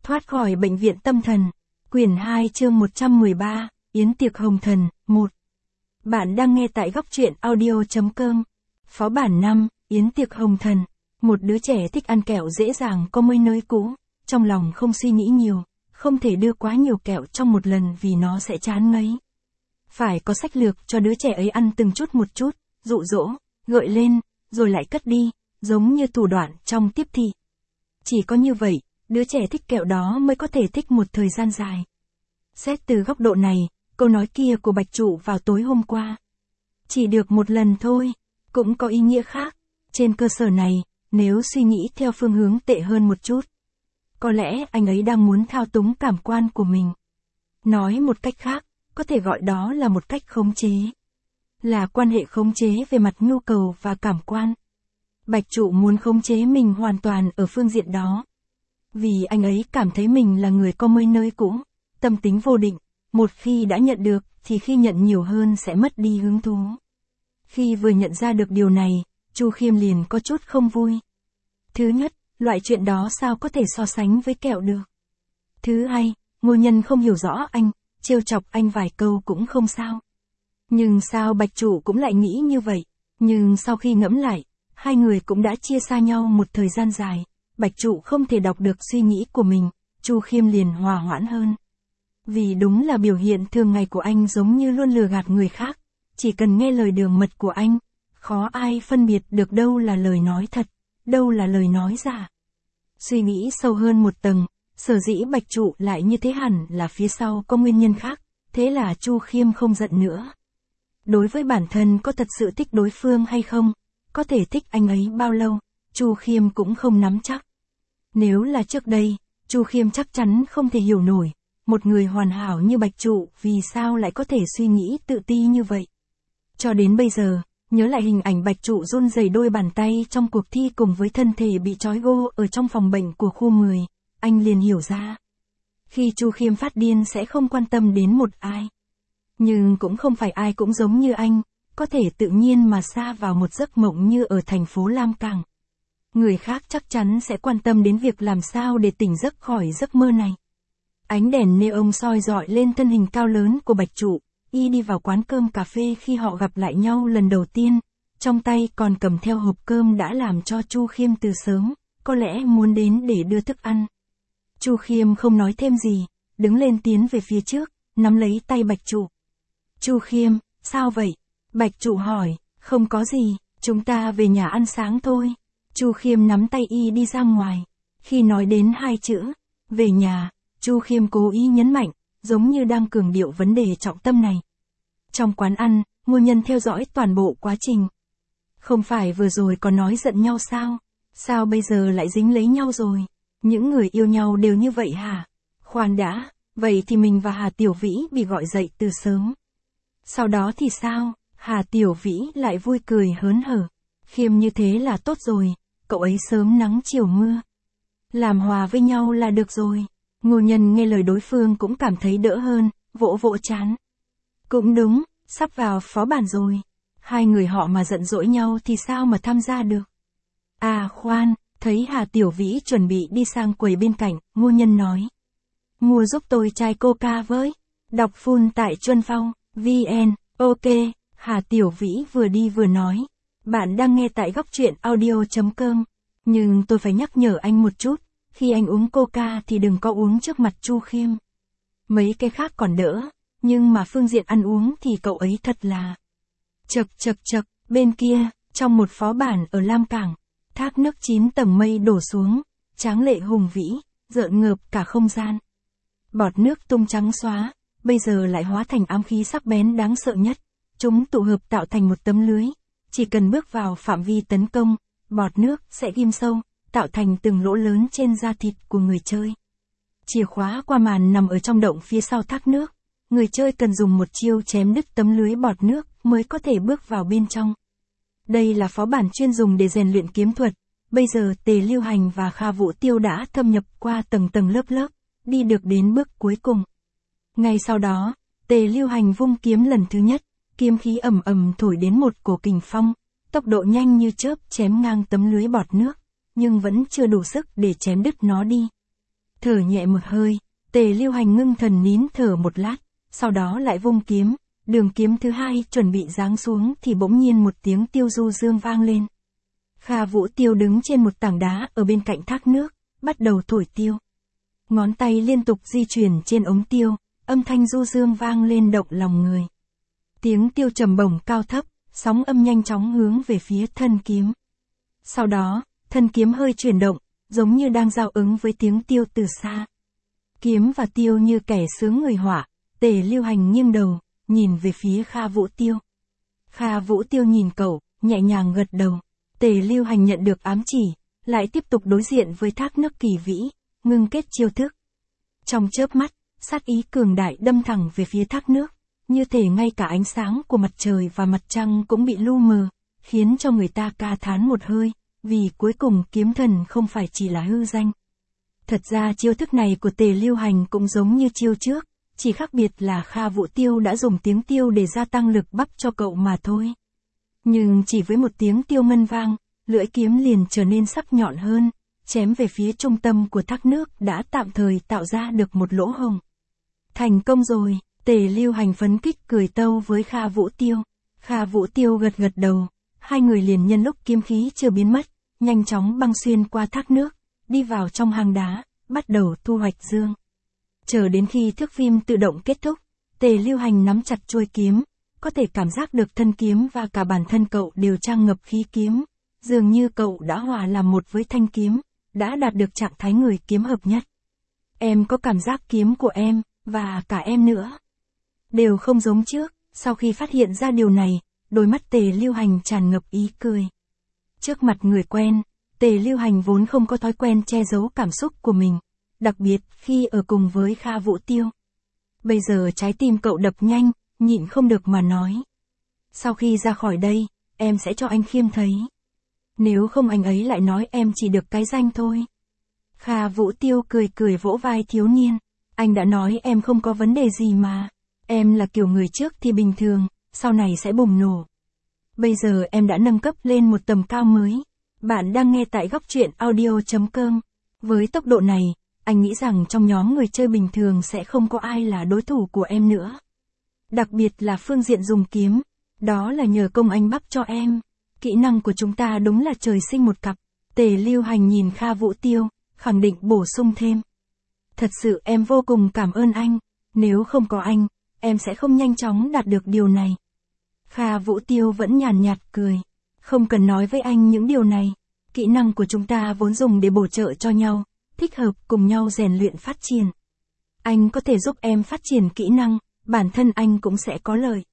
Thoát khỏi bệnh viện tâm thần. Quyển 2 chương 113, Yến tiệc hồng thần, 1. Bạn đang nghe tại góc truyện audio.com. Phó bản 5, Yến tiệc hồng thần. Một đứa trẻ thích ăn kẹo dễ dàng có mới nơi cũ, trong lòng không suy nghĩ nhiều, không thể đưa quá nhiều kẹo trong một lần vì nó sẽ chán ngấy. Phải có sách lược cho đứa trẻ ấy ăn từng chút một chút, dụ dỗ, gợi lên, rồi lại cất đi, giống như thủ đoạn trong tiếp thị. Chỉ có như vậy, đứa trẻ thích kẹo đó mới có thể thích một thời gian dài. Xét từ góc độ này, câu nói kia của Bạch Trụ vào tối hôm qua. Chỉ được một lần thôi, cũng có ý nghĩa khác. Trên cơ sở này, nếu suy nghĩ theo phương hướng tệ hơn một chút, có lẽ anh ấy đang muốn thao túng cảm quan của mình. Nói một cách khác, có thể gọi đó là một cách khống chế. Là quan hệ khống chế về mặt nhu cầu và cảm quan. Bạch Trụ muốn khống chế mình hoàn toàn ở phương diện đó. Vì anh ấy cảm thấy mình là người có mới nơi cũ, tâm tính vô định, một khi đã nhận được thì khi nhận nhiều hơn sẽ mất đi hứng thú. Khi vừa nhận ra được điều này, Chu Khiêm liền có chút không vui. Thứ nhất, loại chuyện đó sao có thể so sánh với kẹo được. Thứ hai, Ngô Nhân không hiểu rõ anh, trêu chọc anh vài câu cũng không sao. Nhưng sao Bạch Trụ cũng lại nghĩ như vậy? Nhưng sau khi ngẫm lại, hai người cũng đã chia xa nhau một thời gian dài. Bạch Trụ không thể đọc được suy nghĩ của mình, Chu Khiêm liền hòa hoãn hơn. Vì đúng là biểu hiện thường ngày của anh giống như luôn lừa gạt người khác, chỉ cần nghe lời đường mật của anh, khó ai phân biệt được đâu là lời nói thật, đâu là lời nói giả. Suy nghĩ sâu hơn một tầng, sở dĩ Bạch Trụ lại như thế hẳn là phía sau có nguyên nhân khác, thế là Chu Khiêm không giận nữa. Đối với bản thân có thật sự thích đối phương hay không, có thể thích anh ấy bao lâu, Chu Khiêm cũng không nắm chắc. Nếu là trước đây, Chu Khiêm chắc chắn không thể hiểu nổi, một người hoàn hảo như Bạch Trụ vì sao lại có thể suy nghĩ tự ti như vậy. Cho đến bây giờ, nhớ lại hình ảnh Bạch Trụ run rẩy đôi bàn tay trong cuộc thi cùng với thân thể bị trói gô ở trong phòng bệnh của khu 10, anh liền hiểu ra. Khi Chu Khiêm phát điên sẽ không quan tâm đến một ai. Nhưng cũng không phải ai cũng giống như anh, có thể tự nhiên mà sa vào một giấc mộng như ở thành phố Lam Cảng. Người khác chắc chắn sẽ quan tâm đến việc làm sao để tỉnh giấc khỏi giấc mơ này. Ánh đèn neon soi rọi lên thân hình cao lớn của Bạch Trụ, y đi vào quán cơm cà phê khi họ gặp lại nhau lần đầu tiên, trong tay còn cầm theo hộp cơm đã làm cho Chu Khiêm từ sớm, có lẽ muốn đến để đưa thức ăn. Chu Khiêm không nói thêm gì, đứng lên tiến về phía trước, nắm lấy tay Bạch Trụ. Chu Khiêm, sao vậy? Bạch Trụ hỏi, không có gì, chúng ta về nhà ăn sáng thôi. Chu Khiêm nắm tay y đi ra ngoài. Khi nói đến hai chữ, về nhà, Chu Khiêm cố ý nhấn mạnh, giống như đang cường điệu vấn đề trọng tâm này. Trong quán ăn, Ngô Nhân theo dõi toàn bộ quá trình. Không phải vừa rồi còn nói giận nhau sao? Sao bây giờ lại dính lấy nhau rồi? Những người yêu nhau đều như vậy hả? Khoan đã, vậy thì mình và Hà Tiểu Vĩ bị gọi dậy từ sớm. Sau đó thì sao? Hà Tiểu Vĩ lại vui cười hớn hở. Khiêm như thế là tốt rồi, cậu ấy sớm nắng chiều mưa. Làm hòa với nhau là được rồi. Ngô Nhân nghe lời đối phương cũng cảm thấy đỡ hơn, vỗ vỗ trán. Cũng đúng, sắp vào phó bản rồi. Hai người họ mà giận dỗi nhau thì sao mà tham gia được. À khoan, thấy Hà Tiểu Vĩ chuẩn bị đi sang quầy bên cạnh, Ngô Nhân nói. Mua giúp tôi chai coca với. Đọc full tại Chuân Phong, VN, ok. Hà Tiểu Vĩ vừa đi vừa nói. Bạn đang nghe tại góc truyện audio.com. Nhưng tôi phải nhắc nhở anh một chút. Khi anh uống coca thì đừng có uống trước mặt Chu Khiêm. Mấy cái khác còn đỡ. Nhưng mà phương diện ăn uống thì cậu ấy thật là... Chật, bên kia, trong một phó bản ở Lam Cảng, thác nước 9 tầng mây đổ xuống, tráng lệ hùng vĩ, rợn ngợp cả không gian. Bọt nước tung trắng xóa, bây giờ lại hóa thành ám khí sắc bén đáng sợ nhất. Chúng tụ hợp tạo thành một tấm lưới. Chỉ cần bước vào phạm vi tấn công, bọt nước sẽ ghim sâu, tạo thành từng lỗ lớn trên da thịt của người chơi. Chìa khóa qua màn nằm ở trong động phía sau thác nước. Người chơi cần dùng một chiêu chém đứt tấm lưới bọt nước mới có thể bước vào bên trong. Đây là phó bản chuyên dùng để rèn luyện kiếm thuật. Bây giờ Tề Lưu Hành và Kha Vũ Tiêu đã thâm nhập qua tầng tầng lớp, đi được đến bước cuối cùng. Ngay sau đó, Tề Lưu Hành vung kiếm lần thứ nhất, kiếm khí ầm ầm thổi đến một cổ kình phong, tốc độ nhanh như chớp chém ngang tấm lưới bọt nước, nhưng vẫn chưa đủ sức để chém đứt nó đi. Thở nhẹ một hơi, Tề Lưu Hành ngưng thần nín thở một lát, sau đó lại vung kiếm, đường kiếm thứ hai chuẩn bị giáng xuống thì bỗng nhiên một tiếng tiêu du dương vang lên. Kha Vũ Tiêu đứng trên một tảng đá ở bên cạnh thác nước, bắt đầu thổi tiêu. Ngón tay liên tục di chuyển trên ống tiêu, âm thanh du dương vang lên động lòng người. Tiếng tiêu trầm bổng cao thấp, sóng âm nhanh chóng hướng về phía thân kiếm. Sau đó, thân kiếm hơi chuyển động, giống như đang giao ứng với tiếng tiêu từ xa. Kiếm và tiêu như kẻ sướng người họa, Tề Lưu Hành nghiêng đầu, nhìn về phía Kha Vũ Tiêu. Kha Vũ Tiêu nhìn cậu, nhẹ nhàng gật đầu. Tề Lưu Hành nhận được ám chỉ, lại tiếp tục đối diện với thác nước kỳ vĩ, ngưng kết chiêu thức. Trong chớp mắt, sát ý cường đại đâm thẳng về phía thác nước, như thể ngay cả ánh sáng của mặt trời và mặt trăng cũng bị lu mờ, khiến cho người ta ca thán một hơi, vì cuối cùng kiếm thần không phải chỉ là hư danh. Thật ra chiêu thức này của Tề Lưu Hành cũng giống như chiêu trước, chỉ khác biệt là Kha Vũ Tiêu đã dùng tiếng tiêu để gia tăng lực bắp cho cậu mà thôi. Nhưng chỉ với một tiếng tiêu ngân vang, lưỡi kiếm liền trở nên sắc nhọn hơn, chém về phía trung tâm của thác nước đã tạm thời tạo ra được một lỗ hổng. Thành công rồi, Tề Lưu Hành phấn kích cười tâu với Kha Vũ Tiêu. Kha Vũ Tiêu gật gật đầu, hai người liền nhân lúc kiếm khí chưa biến mất, nhanh chóng băng xuyên qua thác nước, đi vào trong hang đá, bắt đầu thu hoạch dương. Chờ đến khi thước phim tự động kết thúc, Tề Lưu Hành nắm chặt chuôi kiếm, có thể cảm giác được thân kiếm và cả bản thân cậu đều tràn ngập khí kiếm, dường như cậu đã hòa làm một với thanh kiếm, đã đạt được trạng thái người kiếm hợp nhất. Em có cảm giác kiếm của em, và cả em nữa, đều không giống trước. Sau khi phát hiện ra điều này, đôi mắt Tề Lưu Hành tràn ngập ý cười. Trước mặt người quen, Tề Lưu Hành vốn không có thói quen che giấu cảm xúc của mình, đặc biệt khi ở cùng với Kha Vũ Tiêu. Bây giờ trái tim cậu đập nhanh, nhịn không được mà nói. Sau khi ra khỏi đây, em sẽ cho anh Khiêm thấy. Nếu không anh ấy lại nói em chỉ được cái danh thôi. Kha Vũ Tiêu cười cười vỗ vai thiếu niên. Anh đã nói em không có vấn đề gì mà. Em là kiểu người trước thì bình thường, sau này sẽ bùng nổ. Bây giờ em đã nâng cấp lên một tầm cao mới. Bạn đang nghe tại góc truyện audio.com. Với tốc độ này, anh nghĩ rằng trong nhóm người chơi bình thường sẽ không có ai là đối thủ của em nữa. Đặc biệt là phương diện dùng kiếm. Đó là nhờ công anh bắp cho em. Kỹ năng của chúng ta đúng là trời sinh một cặp. Tề Lưu Hành nhìn Kha Vũ Tiêu, khẳng định bổ sung thêm. Thật sự em vô cùng cảm ơn anh. Nếu không có anh, em sẽ không nhanh chóng đạt được điều này. Kha Vũ Tiêu vẫn nhàn nhạt cười. Không cần nói với anh những điều này. Kỹ năng của chúng ta vốn dùng để bổ trợ cho nhau, thích hợp cùng nhau rèn luyện phát triển. Anh có thể giúp em phát triển kỹ năng, bản thân anh cũng sẽ có lợi.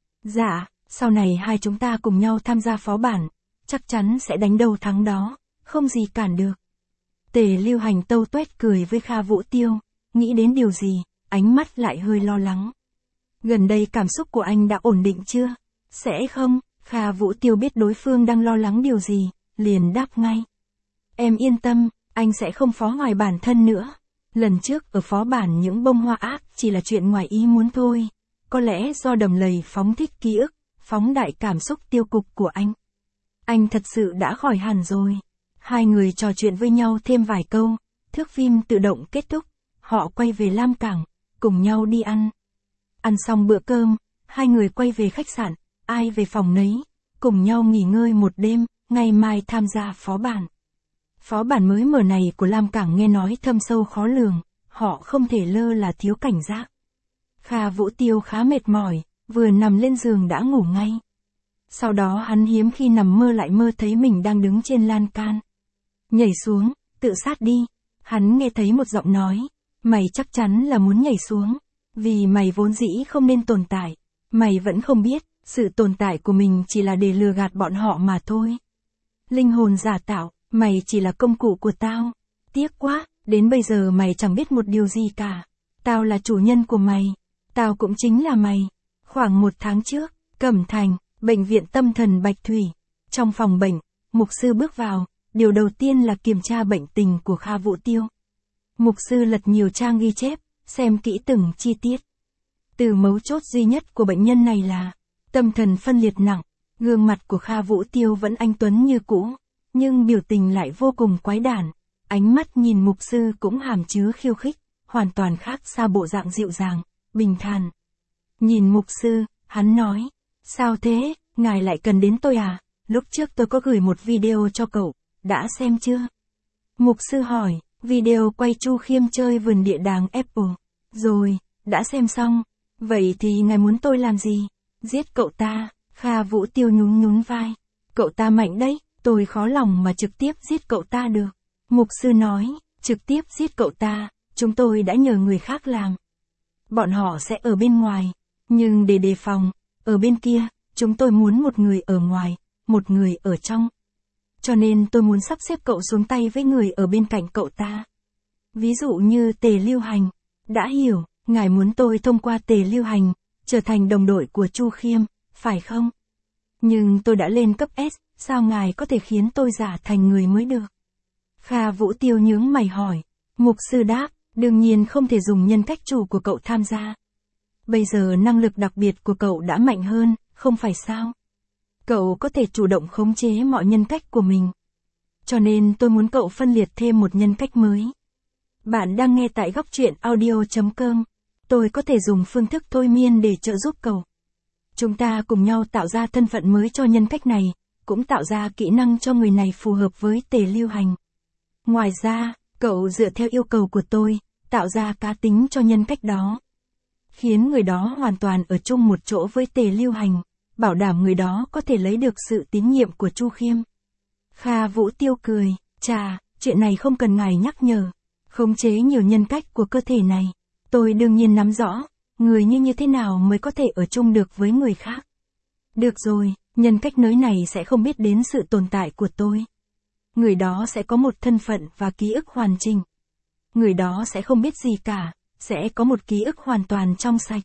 Dạ, sau này hai chúng ta cùng nhau tham gia phó bản, chắc chắn sẽ đánh đầu thắng đó, không gì cản được. Tề Lưu Hành tâu tuét cười với Kha Vũ Tiêu, nghĩ đến điều gì, ánh mắt lại hơi lo lắng. Gần đây cảm xúc của anh đã ổn định chưa? Sẽ không, Kha Vũ Tiêu biết đối phương đang lo lắng điều gì, liền đáp ngay. Em yên tâm, anh sẽ không phó hoài bản thân nữa. Lần trước ở phó bản những bông hoa ác chỉ là chuyện ngoài ý muốn thôi. Có lẽ do đầm lầy phóng thích ký ức, phóng đại cảm xúc tiêu cực của anh. Anh thật sự đã khỏi hẳn rồi. Hai người trò chuyện với nhau thêm vài câu, thước phim tự động kết thúc, họ quay về Lam Cảng, cùng nhau đi ăn. Ăn xong bữa cơm, hai người quay về khách sạn, ai về phòng nấy, cùng nhau nghỉ ngơi một đêm, ngày mai tham gia phó bản. Phó bản mới mở này của Lam Cảng nghe nói thâm sâu khó lường, họ không thể lơ là thiếu cảnh giác. Kha Vũ Tiêu khá mệt mỏi, vừa nằm lên giường đã ngủ ngay. Sau đó hắn hiếm khi nằm mơ lại mơ thấy mình đang đứng trên lan can. Nhảy xuống, tự sát đi. Hắn nghe thấy một giọng nói, mày chắc chắn là muốn nhảy xuống, vì mày vốn dĩ không nên tồn tại. Mày vẫn không biết, sự tồn tại của mình chỉ là để lừa gạt bọn họ mà thôi. Linh hồn giả tạo, mày chỉ là công cụ của tao. Tiếc quá, đến bây giờ mày chẳng biết một điều gì cả. Tao là chủ nhân của mày. Tao cũng chính là mày. Khoảng 1 tháng trước, Cẩm Thành, bệnh viện tâm thần Bạch Thủy. Trong phòng bệnh, mục sư bước vào, điều đầu tiên là kiểm tra bệnh tình của Kha Vũ Tiêu. Mục sư lật nhiều trang ghi chép, xem kỹ từng chi tiết. Từ mấu chốt duy nhất của bệnh nhân này là tâm thần phân liệt nặng. Gương mặt của Kha Vũ Tiêu vẫn anh tuấn như cũ, nhưng biểu tình lại vô cùng quái đản. ánh mắt nhìn mục sư cũng hàm chứa khiêu khích, hoàn toàn khác xa bộ dạng dịu dàng, bình thản. Nhìn mục sư, hắn nói, sao thế, ngài lại cần đến tôi à? Lúc trước tôi có gửi một video cho cậu, đã xem chưa? Mục sư hỏi, video quay Chu Khiêm chơi vườn địa đàng Apple. Rồi, đã xem xong. Vậy thì ngài muốn tôi làm gì? Giết cậu ta, Kha Vũ Tiêu nhún nhún vai. Cậu ta mạnh đấy, tôi khó lòng mà trực tiếp giết cậu ta được. Mục sư nói, trực tiếp giết cậu ta, chúng tôi đã nhờ người khác làm. Bọn họ sẽ ở bên ngoài, nhưng để đề phòng, ở bên kia, chúng tôi muốn một người ở ngoài, một người ở trong. Cho nên tôi muốn sắp xếp cậu xuống tay với người ở bên cạnh cậu ta. Ví dụ như Tề Lưu Hành. Đã hiểu, ngài muốn tôi thông qua Tề Lưu Hành, trở thành đồng đội của Chu Khiêm, phải không? Nhưng tôi đã lên cấp S, sao ngài có thể khiến tôi giả thành người mới được? Kha Vũ Tiêu nhướng mày hỏi. Mục sư đáp, đương nhiên không thể dùng nhân cách chủ của cậu tham gia. Bây giờ năng lực đặc biệt của cậu đã mạnh hơn, không phải sao? Cậu có thể chủ động khống chế mọi nhân cách của mình. Cho nên tôi muốn cậu phân liệt thêm một nhân cách mới. Bạn đang nghe tại góc truyện audio.com. Tôi có thể dùng phương thức thôi miên để trợ giúp cậu. Chúng ta cùng nhau tạo ra thân phận mới cho nhân cách này, cũng tạo ra kỹ năng cho người này phù hợp với Tề Lưu Hành. Ngoài ra, cậu dựa theo yêu cầu của tôi, tạo ra cá tính cho nhân cách đó. Khiến người đó hoàn toàn ở chung một chỗ với Tề Lưu Hành, bảo đảm người đó có thể lấy được sự tín nhiệm của Chu Khiêm. Kha Vũ Tiêu cười, chà, chuyện này không cần ngài nhắc nhở. Khống chế nhiều nhân cách của cơ thể này, tôi đương nhiên nắm rõ, người như thế nào mới có thể ở chung được với người khác. Được rồi, nhân cách nới này sẽ không biết đến sự tồn tại của tôi. Người đó sẽ có một thân phận và ký ức hoàn chỉnh. Người đó sẽ không biết gì cả, sẽ có một ký ức hoàn toàn trong sạch.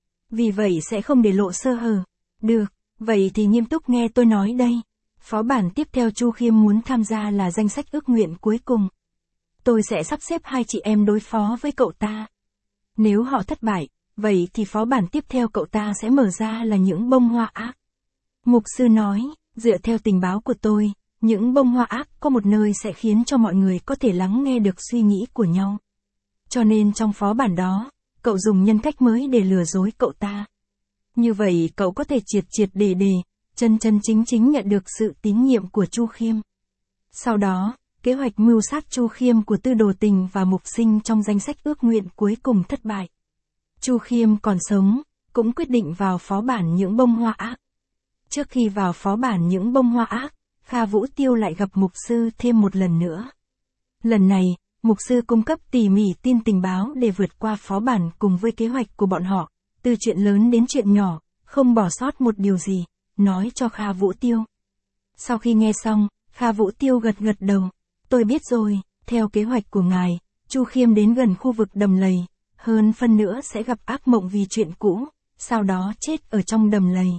Vì vậy sẽ không để lộ sơ hở. Được, vậy thì nghiêm túc nghe tôi nói đây. Phó bản tiếp theo Chu Khiêm muốn tham gia là danh sách ước nguyện cuối cùng. Tôi sẽ sắp xếp hai chị em đối phó với cậu ta. Nếu họ thất bại, vậy thì phó bản tiếp theo cậu ta sẽ mở ra là những bông hoa ác. Mục sư nói, dựa theo tình báo của tôi, những bông hoa ác có một nơi sẽ khiến cho mọi người có thể lắng nghe được suy nghĩ của nhau. Cho nên trong phó bản đó, cậu dùng nhân cách mới để lừa dối cậu ta. Như vậy cậu có thể triệt để chân chính nhận được sự tín nhiệm của Chu Khiêm. Sau đó, kế hoạch mưu sát Chu Khiêm của Tư Đồ Tình và Mục Sinh trong danh sách ước nguyện cuối cùng thất bại. Chu Khiêm còn sống, cũng quyết định vào phó bản những bông hoa ác. Trước khi vào phó bản những bông hoa ác, Kha Vũ Tiêu lại gặp mục sư thêm một lần nữa. Lần này, mục sư cung cấp tỉ mỉ tin tình báo để vượt qua phó bản cùng với kế hoạch của bọn họ, từ chuyện lớn đến chuyện nhỏ, không bỏ sót một điều gì, nói cho Kha Vũ Tiêu. Sau khi nghe xong, Kha Vũ Tiêu gật đầu. Tôi biết rồi, theo kế hoạch của ngài, Chu Khiêm đến gần khu vực đầm lầy, hơn phân nữa sẽ gặp ác mộng vì chuyện cũ, sau đó chết ở trong đầm lầy.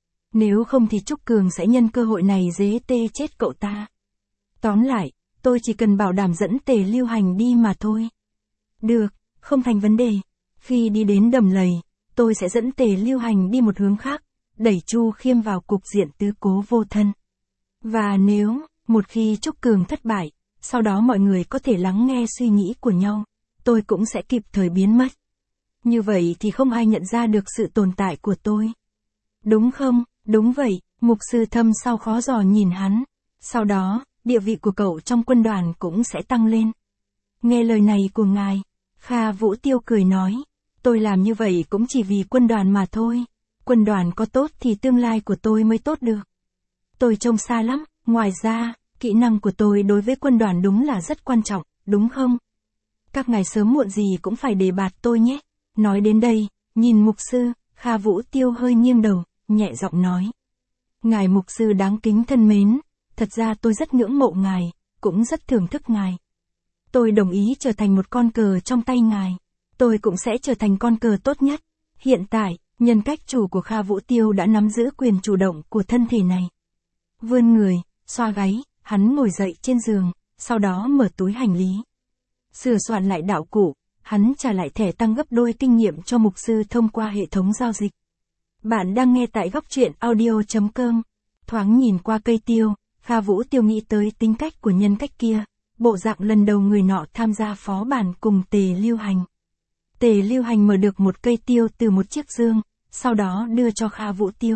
Nếu không thì Trúc Cường sẽ nhân cơ hội này giết chết cậu ta. Tóm lại, tôi chỉ cần bảo đảm dẫn Tề Lưu Hành đi mà thôi. Được, không thành vấn đề. Khi đi đến đầm lầy, tôi sẽ dẫn Tề Lưu Hành đi một hướng khác, đẩy Chu Khiêm vào cục diện tứ cố vô thân. Và nếu, một khi Trúc Cường thất bại, sau đó mọi người có thể lắng nghe suy nghĩ của nhau, tôi cũng sẽ kịp thời biến mất. Như vậy thì không ai nhận ra được sự tồn tại của tôi. Đúng không? Đúng vậy, mục sư thâm sau khó dò nhìn hắn. Sau đó, địa vị của cậu trong quân đoàn cũng sẽ tăng lên. Nghe lời này của ngài, Kha Vũ Tiêu cười nói, tôi làm như vậy cũng chỉ vì quân đoàn mà thôi. Quân đoàn có tốt thì tương lai của tôi mới tốt được. Tôi trông xa lắm, ngoài ra, kỹ năng của tôi đối với quân đoàn đúng là rất quan trọng, đúng không? Các ngài sớm muộn gì cũng phải đề bạt tôi nhé. Nói đến đây, nhìn mục sư, Kha Vũ Tiêu hơi nghiêng đầu, nhẹ giọng nói. Ngài mục sư đáng kính thân mến, thật ra tôi rất ngưỡng mộ ngài, cũng rất thưởng thức ngài. Tôi đồng ý trở thành một con cờ trong tay ngài. Tôi cũng sẽ trở thành con cờ tốt nhất. Hiện tại, nhân cách chủ của Kha Vũ Tiêu đã nắm giữ quyền chủ động của thân thể này. Vươn người, xoa gáy, hắn ngồi dậy trên giường, sau đó mở túi hành lý. Sửa soạn lại đạo cụ, hắn trả lại thẻ tăng gấp đôi kinh nghiệm cho mục sư thông qua hệ thống giao dịch. Bạn đang nghe tại góc truyện audio.com. Thoáng nhìn qua cây tiêu, Kha Vũ Tiêu nghĩ tới tính cách của nhân cách kia. bộ dạng lần đầu người nọ tham gia phó bản cùng Tề Lưu Hành. Tề Lưu Hành mở được một cây tiêu từ một chiếc dương, sau đó đưa cho Kha Vũ Tiêu.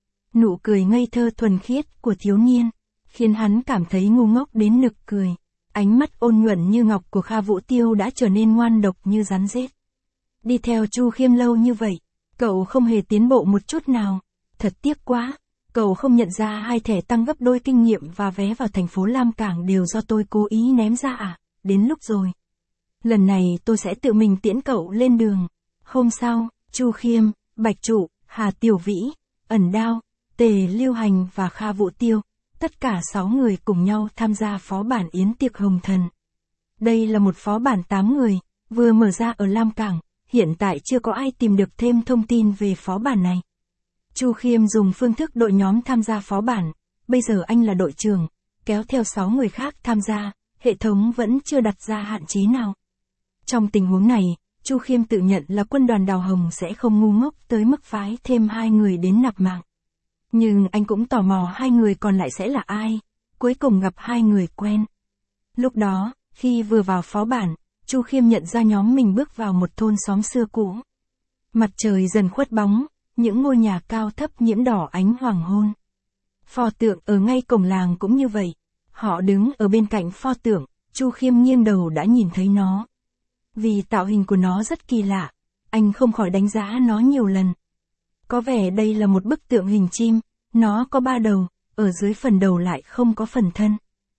Nụ cười ngây thơ thuần khiết của thiếu niên, khiến hắn cảm thấy ngu ngốc đến nực cười. Ánh mắt ôn nhuận như ngọc của Kha Vũ Tiêu đã trở nên ngoan độc như rắn rết. Đi theo Chu Khiêm lâu như vậy, cậu không hề tiến bộ một chút nào. Thật tiếc quá, cậu không nhận ra 2 thẻ tăng gấp đôi kinh nghiệm và vé vào thành phố Lam Cảng đều do tôi cố ý ném ra à, đến lúc rồi. Lần này tôi sẽ tự mình tiễn cậu lên đường. Hôm sau, Chu Khiêm, Bạch Trụ, Hà Tiểu Vĩ, Ẩn Đao, Tề Lưu Hành và Kha Vũ Tiêu, tất cả 6 người cùng nhau tham gia phó bản yến tiệc hồng thần. Đây là một phó bản 8 người, vừa mở ra ở Lam Cảng, hiện tại chưa có ai tìm được thêm thông tin về phó bản này. Chu Khiêm dùng phương thức đội nhóm tham gia phó bản, bây giờ anh là đội trưởng, kéo theo 6 người khác tham gia, hệ thống vẫn chưa đặt ra hạn chế nào. Trong tình huống này, Chu Khiêm tự nhận là quân đoàn Đào Hồng sẽ không ngu ngốc tới mức phái thêm 2 người đến nạp mạng. Nhưng anh cũng tò mò 2 người còn lại sẽ là ai, cuối cùng gặp 2 người quen. Lúc đó, khi vừa vào phó bản, Chu Khiêm nhận ra nhóm mình bước vào một thôn xóm xưa cũ. Mặt trời dần khuất bóng, những ngôi nhà cao thấp nhiễm đỏ ánh hoàng hôn. Pho tượng ở ngay cổng làng cũng như vậy. Họ đứng ở bên cạnh pho tượng, Chu Khiêm nghiêng đầu đã nhìn thấy nó. Vì tạo hình của nó rất kỳ lạ, anh không khỏi đánh giá nó nhiều lần. Có vẻ đây là một bức tượng hình chim, nó có 3 đầu, ở dưới phần đầu lại không có phần thân.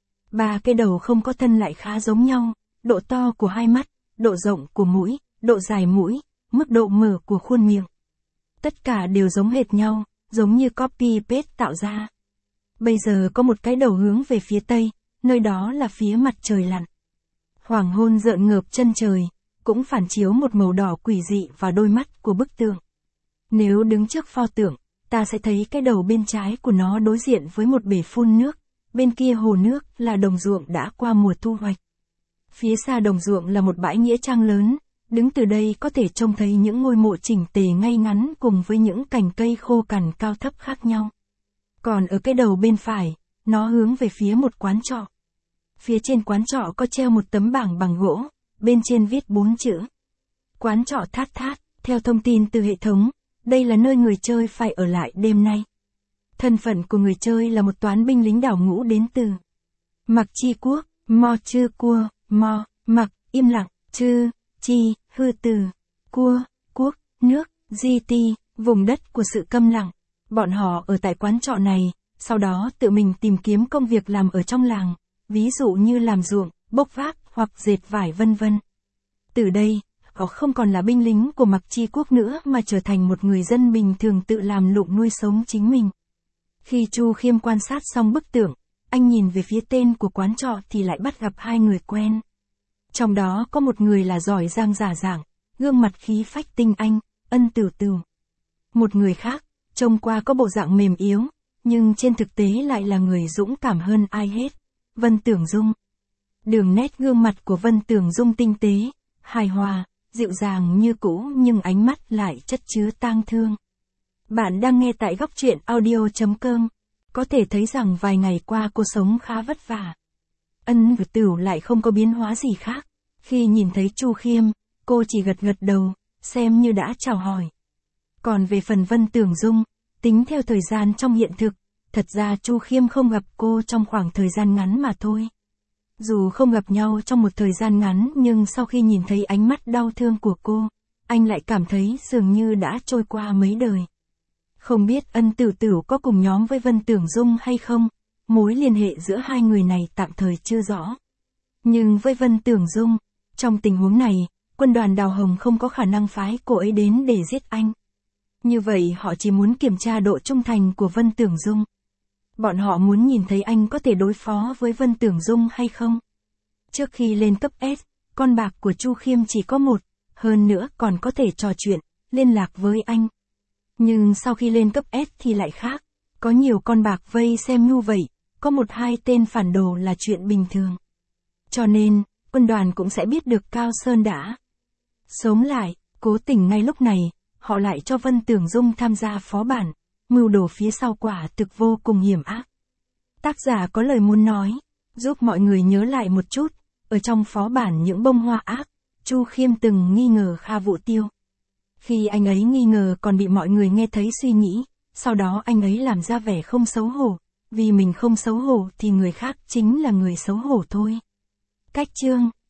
3 cái đầu không có thân lại khá giống nhau, độ to của 2 mắt, độ rộng của mũi, độ dài mũi, mức độ mở của khuôn miệng. Tất cả đều giống hệt nhau, giống như copy paste tạo ra. Bây giờ có một cái đầu hướng về phía tây, nơi đó là phía mặt trời lặn. Hoàng hôn rợn ngợp chân trời, cũng phản chiếu một màu đỏ quỷ dị vào đôi mắt của bức tượng. Nếu đứng trước pho tượng, ta sẽ thấy cái đầu bên trái của nó đối diện với một bể phun nước, bên kia hồ nước là đồng ruộng đã qua mùa thu hoạch. Phía xa đồng ruộng là một bãi nghĩa trang lớn, đứng từ đây có thể trông thấy những ngôi mộ chỉnh tề ngay ngắn cùng với những cành cây khô cằn cao thấp khác nhau. Còn ở cái đầu bên phải, nó hướng về phía một quán trọ. Phía trên quán trọ có treo một tấm bảng bằng gỗ, bên trên viết 4 chữ. Quán trọ Thát Thát, theo thông tin từ hệ thống, đây là nơi người chơi phải ở lại đêm nay. Thân phận của người chơi là một toán binh lính đảo ngũ đến từ Mặc Chi Quốc, Mo Chư Cua, Mo, Mặc, im lặng, Chư, Chi, hư từ, Cua, Quốc, nước, Di Ti, vùng đất của sự câm lặng. Bọn họ ở tại quán trọ này, sau đó tự mình tìm kiếm công việc làm ở trong làng, ví dụ như làm ruộng, bốc vác hoặc dệt vải vân vân. Từ đây, họ không còn là binh lính của Mặc Chi Quốc nữa mà trở thành một người dân bình thường tự làm lụng nuôi sống chính mình. Khi Chu Khiêm quan sát xong bức tượng, anh nhìn về phía tên của quán trọ thì lại bắt gặp 2 người quen. Trong đó có một người là giỏi giang giả giảng, gương mặt khí phách tinh anh, Ân Tửu Tửu. Một người khác, trông qua có bộ dạng mềm yếu, nhưng trên thực tế lại là người dũng cảm hơn ai hết, Vân Tưởng Dung. Đường nét gương mặt của Vân Tưởng Dung tinh tế, hài hòa, dịu dàng như cũ nhưng ánh mắt lại chất chứa tang thương. Bạn đang nghe tại góc truyện audio.com. Có thể thấy rằng vài ngày qua cô sống khá vất vả. Ân Tửu lại không có biến hóa gì khác. Khi nhìn thấy Chu Khiêm, cô chỉ gật gật đầu, xem như đã chào hỏi. Còn về phần Vân Tưởng Dung, tính theo thời gian trong hiện thực, thật ra Chu Khiêm không gặp cô trong khoảng thời gian ngắn mà thôi. Dù không gặp nhau trong một thời gian ngắn nhưng sau khi nhìn thấy ánh mắt đau thương của cô, anh lại cảm thấy dường như đã trôi qua mấy đời. Không biết Ân Tửu Tửu có cùng nhóm với Vân Tưởng Dung hay không, mối liên hệ giữa 2 người này tạm thời chưa rõ. Nhưng với Vân Tưởng Dung, trong tình huống này, quân đoàn Đào Hồng không có khả năng phái cô ấy đến để giết anh. Như vậy họ chỉ muốn kiểm tra độ trung thành của Vân Tưởng Dung. Bọn họ muốn nhìn thấy anh có thể đối phó với Vân Tưởng Dung hay không. Trước khi lên cấp S, con bạc của Chu Khiêm chỉ có 1, hơn nữa còn có thể trò chuyện, liên lạc với anh. Nhưng sau khi lên cấp S thì lại khác, có nhiều con bạc vây xem như vậy, có 1-2 tên phản đồ là chuyện bình thường. Cho nên, quân đoàn cũng sẽ biết được Cao Sơn đã sống lại, cố tình ngay lúc này, họ lại cho Vân Tưởng Dung tham gia phó bản, mưu đồ phía sau quả thực vô cùng hiểm ác. Tác giả có lời muốn nói, giúp mọi người nhớ lại một chút, Ở trong phó bản Những bông hoa ác, Chu Khiêm từng nghi ngờ Kha Vũ Tiêu. Khi anh ấy nghi ngờ còn bị mọi người nghe thấy suy nghĩ, sau đó anh ấy làm ra vẻ không xấu hổ, vì mình không xấu hổ thì người khác chính là người xấu hổ thôi. Cách chương